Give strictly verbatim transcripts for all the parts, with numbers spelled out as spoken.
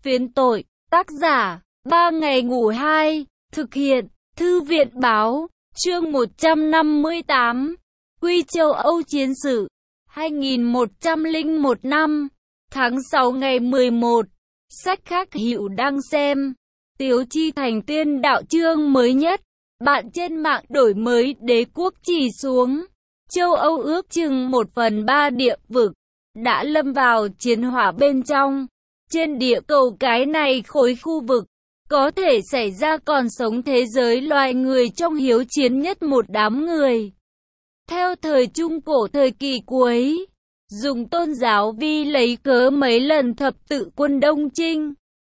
Phiến tội, tác giả, ba ngày ngủ hai, thực hiện, Thư viện Báo, chương một trăm năm mươi tám, Quy châu Âu chiến sự, hai nghìn một trăm lẻ một năm, tháng sáu ngày mười một, sách khác hữu đang xem, Tiếu Chi Thành Tiên đạo chương mới nhất, bạn trên mạng đổi mới đế quốc chỉ xuống, châu Âu ước chừng một phần ba địa vực, đã lâm vào chiến hỏa bên trong. Trên địa cầu cái này khối khu vực, có thể xảy ra còn sống thế giới loài người trong hiếu chiến nhất một đám người. Theo thời Trung Cổ thời kỳ cuối, dùng tôn giáo vi lấy cớ mấy lần thập tự quân Đông Chinh.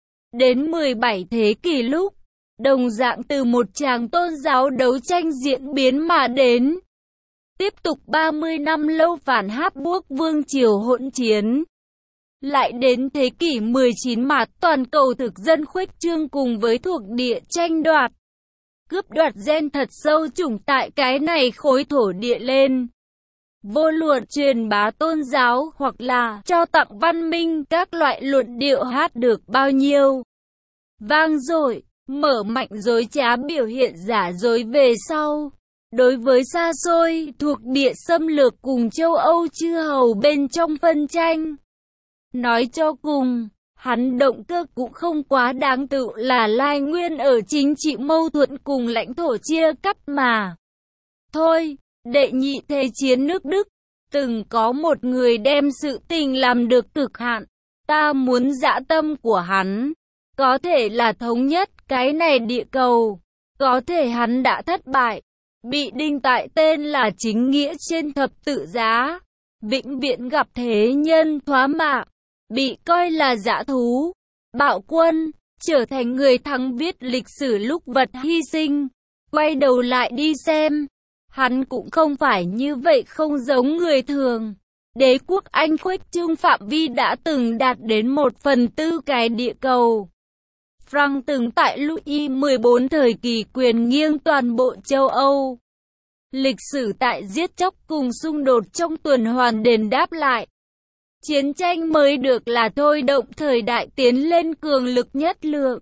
Đến mười bảy thế kỷ lúc, đồng dạng từ một tràng tôn giáo đấu tranh diễn biến mà đến. Tiếp tục ba mươi năm lâu phản Habsburg vương triều hỗn chiến. Lại đến thế kỷ mười chín mà toàn cầu thực dân khuếch trương cùng với thuộc địa tranh đoạt. Cướp đoạt gen thật sâu chủng tại cái này khối thổ địa lên. Vô luận truyền bá tôn giáo hoặc là cho tặng văn minh các loại luận điệu hát được bao nhiêu. Vang dội, mở mạnh dối trá biểu hiện giả dối về sau. Đối với xa xôi thuộc địa xâm lược cùng châu Âu chư hầu bên trong phân tranh. Nói cho cùng, hắn động cơ cũng không quá đáng tự là lai nguyên ở chính trị mâu thuẫn cùng lãnh thổ chia cắt mà. Thôi, đệ nhị thế chiến nước Đức, từng có một người đem sự tình làm được cực hạn, ta muốn dã tâm của hắn, có thể là thống nhất cái này địa cầu, có thể hắn đã thất bại, bị đinh tại tên là chính nghĩa trên thập tự giá, vĩnh viễn gặp thế nhân thoá mạ. Bị coi là dã thú, bạo quân, trở thành người thắng viết lịch sử lúc vật hy sinh. Quay đầu lại đi xem, hắn cũng không phải như vậy, không giống người thường. Đế quốc Anh khuếch trương phạm vi đã từng đạt đến một phần tư cái địa cầu. Frank từng tại Louis mười bốn thời kỳ quyền nghiêng toàn bộ châu Âu. Lịch sử tại giết chóc cùng xung đột trong tuần hoàn đền đáp lại. Chiến tranh mới được là thôi động thời đại tiến lên cường lực nhất lượng.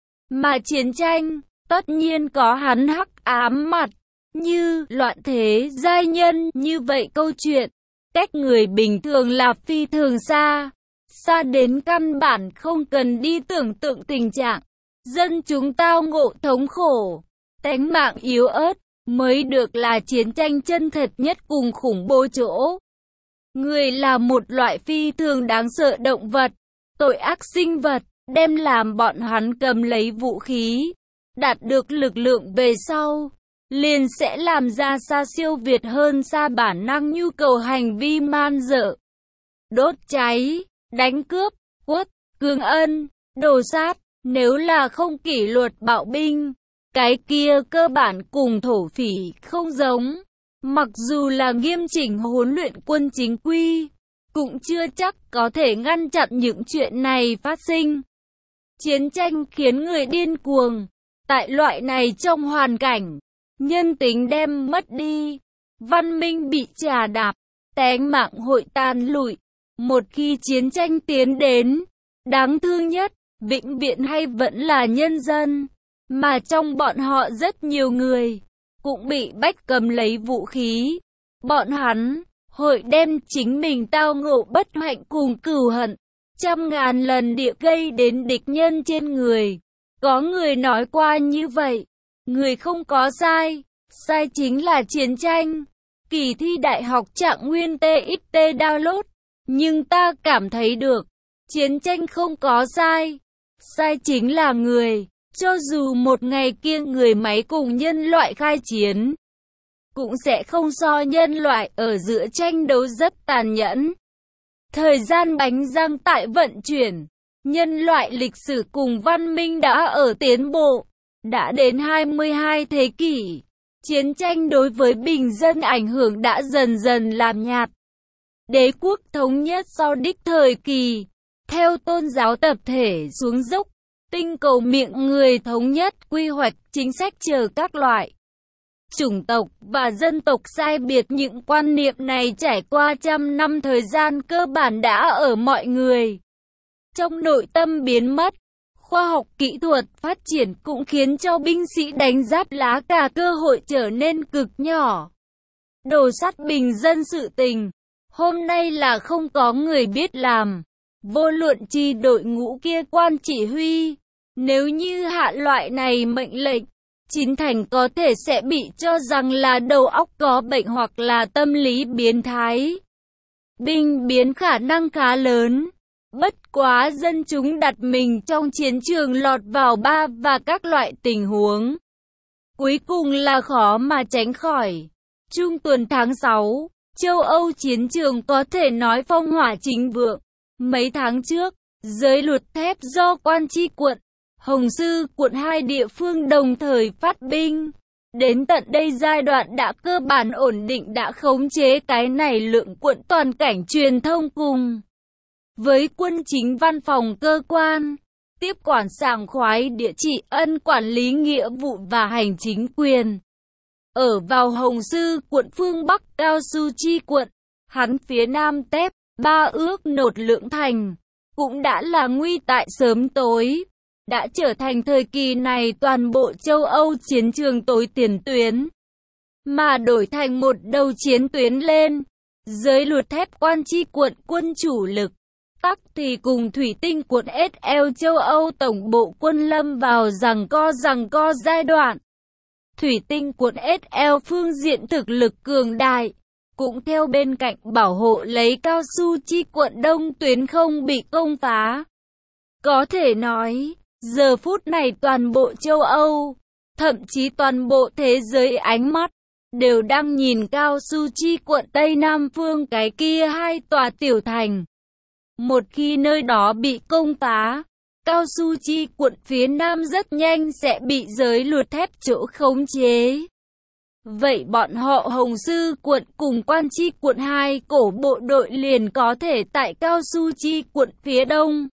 Mà chiến tranh, tất nhiên có hắn hắc ám mặt, như loạn thế giai nhân như vậy câu chuyện. Cách người bình thường là phi thường xa, xa đến căn bản không cần đi tưởng tượng tình trạng. Dân chúng tao ngộ thống khổ, tánh mạng yếu ớt, mới được là chiến tranh chân thật nhất cùng khủng bố chỗ. Người là một loại phi thường đáng sợ động vật, tội ác sinh vật, đem làm bọn hắn cầm lấy vũ khí, đạt được lực lượng về sau, liền sẽ làm ra xa siêu việt hơn xa bản năng nhu cầu hành vi man dợ. Đốt cháy, đánh cướp, quất, cưỡng ân, đồ sát, nếu là không kỷ luật bạo binh, cái kia cơ bản cùng thổ phỉ không giống. Mặc dù là nghiêm chỉnh huấn luyện quân chính quy, cũng chưa chắc có thể ngăn chặn những chuyện này phát sinh. Chiến tranh khiến người điên cuồng. Tại loại này trong hoàn cảnh, nhân tính đem mất đi, văn minh bị chà đạp, tánh mạng hội tan lụi. Một khi chiến tranh tiến đến, đáng thương nhất, vĩnh viễn hay vẫn là nhân dân, mà trong bọn họ rất nhiều người cũng bị bách cầm lấy vũ khí. Bọn hắn hội đem chính mình tao ngộ bất hạnh cùng cừu hận trăm ngàn lần địa gây đến địch nhân trên người. Có người nói qua như vậy, người không có sai, sai chính là chiến tranh. Kỳ thi đại học Trạng Nguyên tê ích tê download, nhưng ta cảm thấy được, chiến tranh không có sai, sai chính là người. Cho dù một ngày kia người máy cùng nhân loại khai chiến, cũng sẽ không so nhân loại ở giữa tranh đấu rất tàn nhẫn. Thời gian bánh răng tại vận chuyển, nhân loại lịch sử cùng văn minh đã ở tiến bộ, đã đến hai mươi hai thế kỷ. Chiến tranh đối với bình dân ảnh hưởng đã dần dần làm nhạt. Đế quốc thống nhất sau đích thời kỳ, theo tôn giáo tập thể xuống dốc, tinh cầu miệng người thống nhất, quy hoạch, chính sách chờ các loại chủng tộc và dân tộc sai biệt. Những quan niệm này trải qua trăm năm thời gian cơ bản đã ở mọi người trong nội tâm biến mất. Khoa học kỹ thuật phát triển cũng khiến cho binh sĩ đánh giáp lá cà cơ hội trở nên cực nhỏ. Đồ sắt bình dân sự tình, hôm nay là không có người biết làm. Vô luận chi đội ngũ kia quan chỉ huy, nếu như hạ loại này mệnh lệnh, chín thành có thể sẽ bị cho rằng là đầu óc có bệnh hoặc là tâm lý biến thái. Binh biến khả năng khá lớn. Bất quá dân chúng đặt mình trong chiến trường lọt vào ba và các loại tình huống. Cuối cùng là khó mà tránh khỏi. Trung tuần tháng sáu, châu Âu chiến trường có thể nói phong hỏa chính vượng. Mấy tháng trước, giới luật thép do Quan Chi quận, Hồng Sư quận hai địa phương đồng thời phát binh. Đến tận đây giai đoạn đã cơ bản ổn định đã khống chế cái này lượng quận toàn cảnh truyền thông cùng với quân chính văn phòng cơ quan, tiếp quản sảng khoái địa chỉ ân quản lý nghĩa vụ và hành chính quyền. Ở vào Hồng Sư quận phương Bắc Cao Su Chi quận, hắn phía Nam Tép, Ba Ước Nột Lưỡng Thành, cũng đã là nguy tại sớm tối. Đã trở thành thời kỳ này toàn bộ châu Âu chiến trường tối tiền tuyến, mà đổi thành một đầu chiến tuyến lên. Giới luật thép Quan Chi quận quân chủ lực, tắc thì cùng thủy tinh quận ét lờ châu Âu tổng bộ quân lâm vào giằng co giằng co giai đoạn. Thủy tinh quận ét lờ phương diện thực lực cường đại, cũng theo bên cạnh bảo hộ lấy Cao Su Chi quận đông tuyến không bị công phá. Có thể nói, giờ phút này toàn bộ châu Âu, thậm chí toàn bộ thế giới ánh mắt, đều đang nhìn Cao Su Chi quận Tây Nam phương cái kia hai tòa tiểu thành. Một khi nơi đó bị công phá, Cao Su Chi quận phía Nam rất nhanh sẽ bị giới luật thép chỗ khống chế. Vậy bọn họ Hồng Sư quận cùng Quan Chi quận hai cổ bộ đội liền có thể tại Cao Su Chi quận phía Đông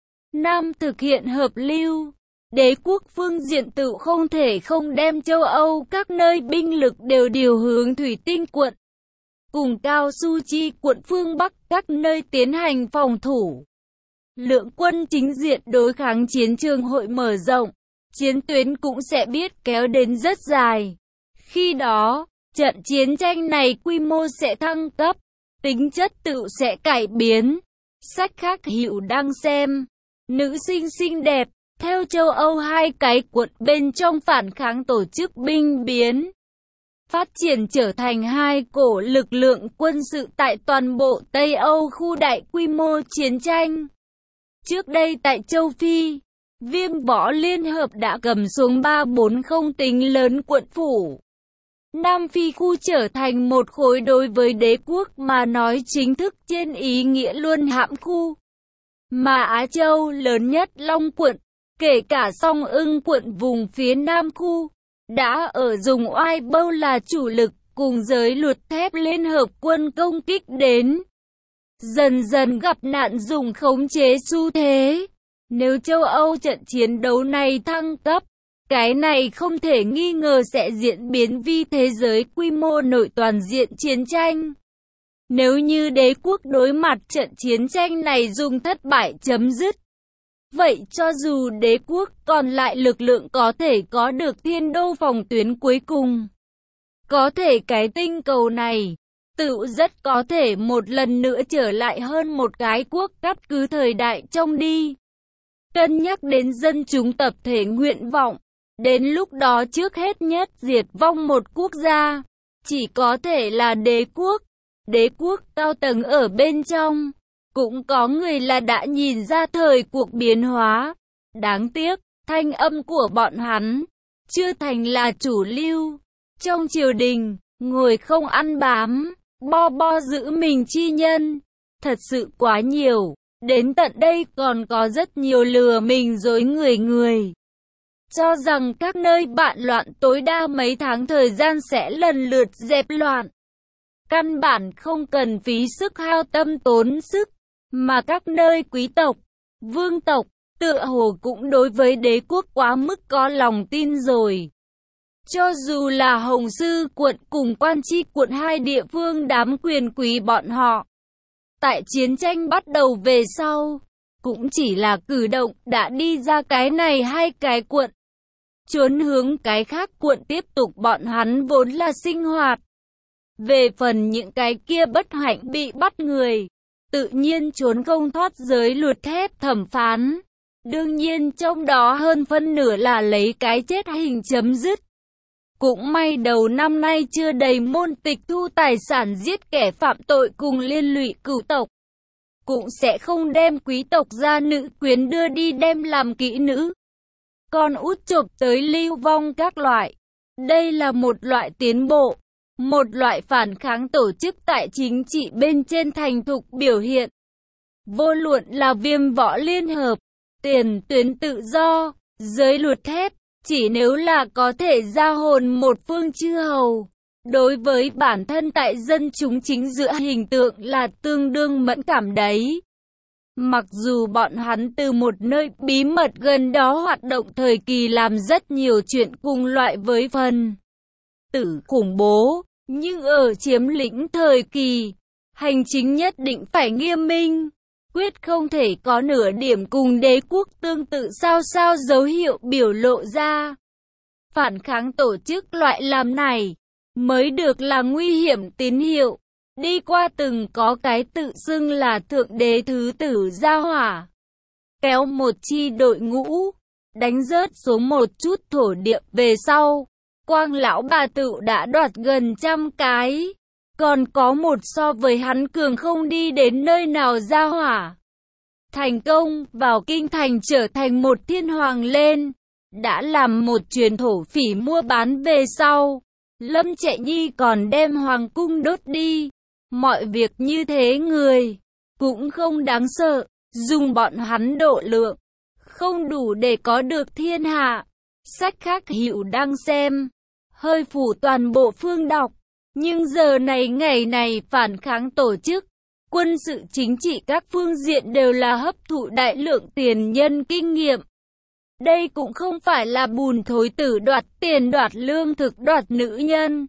Nam thực hiện hợp lưu. Đế quốc phương diện tự không thể không đem châu Âu các nơi binh lực đều điều hướng thủy tinh quận, cùng Cao Su Chi quận phương Bắc các nơi tiến hành phòng thủ. Lượng quân chính diện đối kháng chiến trường hội mở rộng, chiến tuyến cũng sẽ biết kéo đến rất dài. Khi đó, trận chiến tranh này quy mô sẽ thăng cấp, tính chất tự sẽ cải biến. Sách khác Hữu đang xem, nữ sinh xinh đẹp, theo châu Âu hai cái quận bên trong phản kháng tổ chức binh biến, phát triển trở thành hai cổ lực lượng quân sự tại toàn bộ Tây Âu khu đại quy mô chiến tranh. Trước đây tại châu Phi, Viêm Võ Liên Hợp đã cầm xuống ba bốn không tính lớn quận phủ. Nam Phi khu trở thành một khối đối với đế quốc mà nói chính thức trên ý nghĩa luân hãm khu. Mà Á Châu lớn nhất Long quận, kể cả Song Ưng quận vùng phía Nam khu, đã ở dùng oai bâu là chủ lực cùng giới luật thép Liên Hợp quân công kích đến. Dần dần gặp nạn dùng khống chế xu thế. Nếu châu Âu trận chiến đấu này thăng cấp, cái này không thể nghi ngờ sẽ diễn biến vi thế giới quy mô nội toàn diện chiến tranh. Nếu như đế quốc đối mặt trận chiến tranh này dùng thất bại chấm dứt, vậy cho dù đế quốc còn lại lực lượng có thể có được thiên đô phòng tuyến cuối cùng, có thể cái tinh cầu này tự rất có thể một lần nữa trở lại hơn một cái quốc cắt cứ thời đại trong đi. Cân nhắc đến dân chúng tập thể nguyện vọng, đến lúc đó trước hết nhất diệt vong một quốc gia, chỉ có thể là đế quốc. Đế quốc cao tầng ở bên trong, cũng có người là đã nhìn ra thời cuộc biến hóa. Đáng tiếc, thanh âm của bọn hắn chưa thành là chủ lưu. Trong triều đình, ngồi không ăn bám, bo bo giữ mình chi nhân, thật sự quá nhiều. Đến tận đây còn có rất nhiều lừa mình dối người người, cho rằng các nơi bạn loạn tối đa mấy tháng thời gian sẽ lần lượt dẹp loạn. Căn bản không cần phí sức hao tâm tốn sức, mà các nơi quý tộc, vương tộc, tựa hồ cũng đối với đế quốc quá mức có lòng tin rồi. Cho dù là Hồng Sư quận cùng Quan Chi quận hai địa phương đám quyền quý bọn họ, tại chiến tranh bắt đầu về sau, cũng chỉ là cử động đã đi ra cái này hay cái quận. Trốn hướng cái khác quận tiếp tục bọn hắn vốn là sinh hoạt. Về phần những cái kia bất hạnh bị bắt người, tự nhiên trốn không thoát giới luật thép thẩm phán. Đương nhiên trong đó hơn phân nửa là lấy cái chết hình chấm dứt. Cũng may đầu năm nay chưa đầy môn tịch thu tài sản giết kẻ phạm tội cùng liên lụy cửu tộc. Cũng sẽ không đem quý tộc gia nữ quyến đưa đi đem làm kỹ nữ. Con út chộp tới lưu vong các loại. Đây là một loại tiến bộ. Một loại phản kháng tổ chức tại chính trị bên trên thành thục biểu hiện. Vô luận là viêm võ liên hợp, tiền tuyến tự do, giới luật thép, chỉ nếu là có thể ra hồn một phương chư hầu. Đối với bản thân tại dân chúng chính giữa hình tượng là tương đương mẫn cảm đấy. Mặc dù bọn hắn từ một nơi bí mật gần đó hoạt động thời kỳ làm rất nhiều chuyện cùng loại với phần tử khủng bố, nhưng ở chiếm lĩnh thời kỳ, hành chính nhất định phải nghiêm minh, quyết không thể có nửa điểm cùng đế quốc tương tự sao sao dấu hiệu biểu lộ ra. Phản kháng tổ chức loại làm này mới được là nguy hiểm tín hiệu. Đi qua từng có cái tự xưng là thượng đế thứ tử gia hỏa, kéo một chi đội ngũ, đánh rớt xuống một chút thổ địa về sau. Quang lão bà tự đã đoạt gần trăm cái, còn có một so với hắn cường không đi đến nơi nào gia hỏa. Thành công vào kinh thành trở thành một thiên hoàng lên, đã làm một truyền thổ phỉ mua bán về sau. Lâm Chạy Nhi còn đem hoàng cung đốt đi. Mọi việc như thế người cũng không đáng sợ, dùng bọn hắn độ lượng, không đủ để có được thiên hạ. Sách khác hữu đang xem, hơi phủ toàn bộ phương đọc, nhưng giờ này ngày này phản kháng tổ chức, quân sự chính trị các phương diện đều là hấp thụ đại lượng tiền nhân kinh nghiệm. Đây cũng không phải là bùn thối tử đoạt tiền đoạt lương thực đoạt nữ nhân,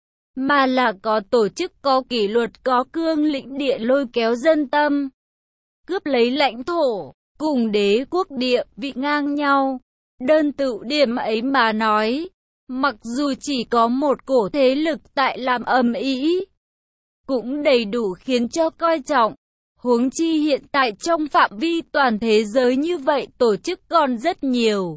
mà là có tổ chức, có kỷ luật, có cương lĩnh địa lôi kéo dân tâm, cướp lấy lãnh thổ, cùng đế quốc địa vị ngang nhau. Đơn tự điểm ấy mà nói, mặc dù chỉ có một cổ thế lực tại làm ầm ĩ, cũng đầy đủ khiến cho coi trọng. Huống chi hiện tại trong phạm vi toàn thế giới như vậy tổ chức còn rất nhiều.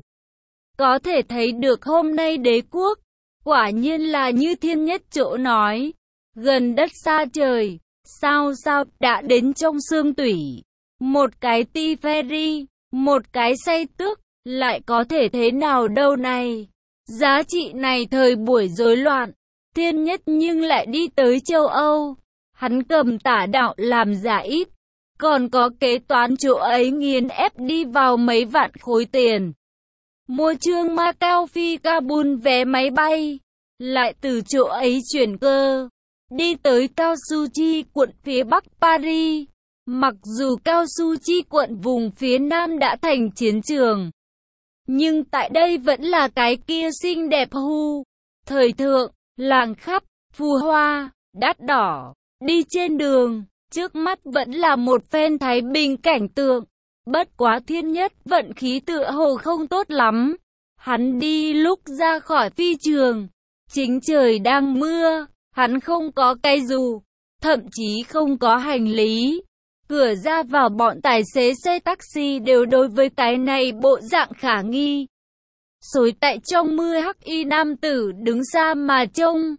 Có thể thấy được hôm nay đế quốc, quả nhiên là như Thiên Nhất Chỗ nói, gần đất xa trời, sao sao đã đến trong xương tủy. Một cái ti ferry, một cái say tước, lại có thể thế nào đâu này. Giá trị này thời buổi rối loạn, Thiên Nhất nhưng lại đi tới châu Âu. Hắn cầm tả đạo làm giả ít, còn có kế toán chỗ ấy nghiền ép đi vào mấy vạn khối tiền. Mua trương Macau phi Kabul vé máy bay, lại từ chỗ ấy chuyển cơ, đi tới Cao Su Chi quận phía Bắc Paris. Mặc dù Cao Su Chi quận vùng phía Nam đã thành chiến trường, nhưng tại đây vẫn là cái kia xinh đẹp hu, thời thượng, làng khắp, phù hoa, đắt đỏ. Đi trên đường, trước mắt vẫn là một phen thái bình cảnh tượng. Bất quá Thiên Nhất vận khí tựa hồ không tốt lắm. Hắn đi lúc ra khỏi phi trường, chính trời đang mưa, hắn không có cây dù, thậm chí không có hành lý. Cửa ra vào bọn tài xế xe taxi đều đối với cái này bộ dạng khả nghi. Xối tại trong mưa hắc y nam tử đứng xa mà trông.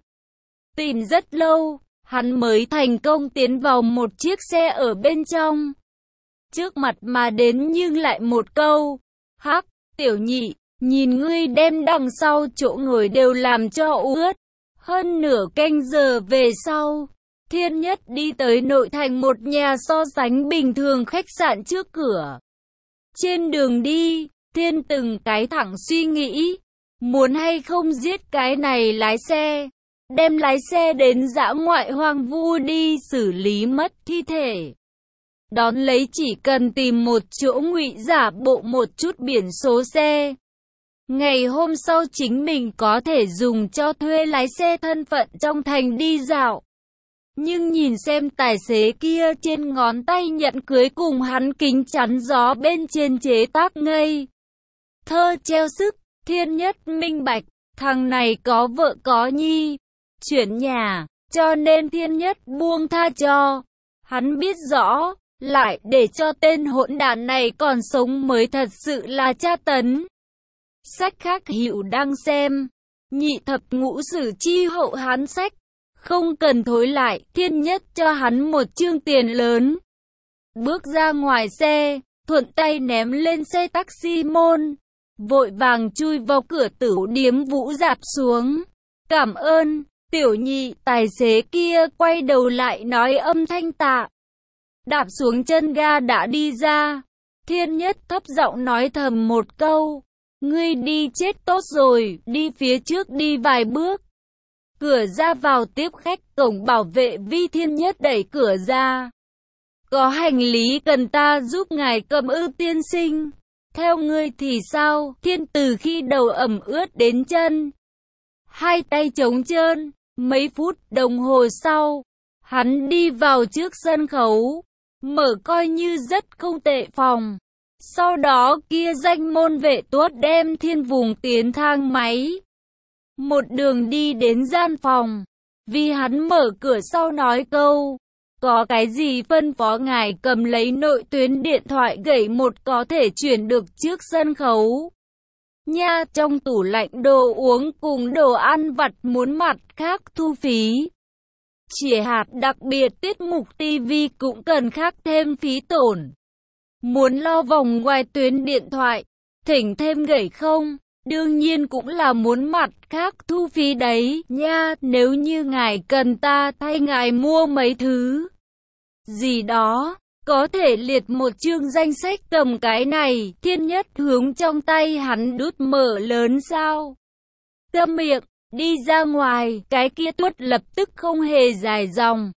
Tìm rất lâu, hắn mới thành công tiến vào một chiếc xe ở bên trong. Trước mặt mà đến nhưng lại một câu, hắc, tiểu nhị, nhìn ngươi đem đằng sau chỗ ngồi đều làm cho ướt. Hơn nửa canh giờ về sau, Thiên Nhất đi tới nội thành một nhà so sánh bình thường khách sạn trước cửa. Trên đường đi, Thiên từng cái thẳng suy nghĩ, muốn hay không giết cái này lái xe, đem lái xe đến dã ngoại hoang vu đi xử lý mất thi thể. Đón lấy chỉ cần tìm một chỗ ngụy giả bộ một chút biển số xe. Ngày hôm sau chính mình có thể dùng cho thuê lái xe thân phận trong thành đi dạo. Nhưng nhìn xem tài xế kia trên ngón tay nhận cưới cùng hắn kính chắn gió bên trên chế tác ngây thơ treo sức, Thiên Nhất minh bạch, thằng này có vợ có nhi, chuyển nhà, cho nên Thiên Nhất buông tha cho. Hắn biết rõ, lại để cho tên hỗn đản này còn sống mới thật sự là tra tấn. Sách khác Hữu đang xem, nhị thập ngũ sử chi hậu Hán sách, không cần thối lại, Thiên Nhất cho hắn một chương tiền lớn. Bước ra ngoài xe, thuận tay ném lên xe taxi môn, vội vàng chui vào cửa tử điếm Vũ dạp xuống. Cảm ơn, tiểu nhị. Tài xế kia quay đầu lại nói âm thanh tạ. Đạp xuống chân ga đã đi ra. Thiên Nhất thấp giọng nói thầm một câu. Ngươi đi chết tốt rồi, đi phía trước đi vài bước. Cửa ra vào tiếp khách, cổng bảo vệ Vi Thiên Nhất đẩy cửa ra. Có hành lý cần ta giúp ngài cầm ư tiên sinh? Theo ngươi thì sao? Thiên từ khi đầu ẩm ướt đến chân, hai tay trống trơn. Mấy phút đồng hồ sau, hắn đi vào trước sân khấu, mở coi như rất không tệ phòng. Sau đó kia danh môn vệ tuốt đem Thiên vùng tiến thang máy, một đường đi đến gian phòng. Vì hắn mở cửa sau nói câu, có cái gì phân phó ngài? Cầm lấy nội tuyến điện thoại gẩy một có thể chuyển được trước sân khấu. Nha, trong tủ lạnh đồ uống cùng đồ ăn vặt muốn mặt khác thu phí. Chỉ hạt đặc biệt tiết mục ti vi cũng cần khác thêm phí tổn. Muốn lo vòng ngoài tuyến điện thoại, thỉnh thêm gẩy không? Đương nhiên cũng là muốn mặt khác thu phí đấy nha. Nếu như ngài cần ta thay ngài mua mấy thứ gì đó, có thể liệt một chương danh sách. Cầm cái này. Thiên Nhất hướng trong tay hắn đút mở lớn sao. Câm miệng, đi ra ngoài. Cái kia Tuất lập tức không hề dài dòng,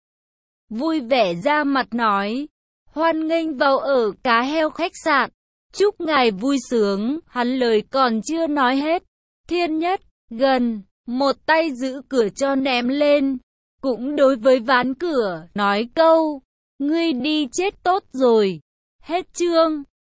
vui vẻ ra mặt nói, hoan nghênh vào ở Cá Heo khách sạn, chúc ngài vui sướng. Hắn lời còn chưa nói hết, Thiên Nhất gần một tay giữ cửa cho ném lên, cũng đối với ván cửa nói câu, ngươi đi chết tốt rồi. Hết chương.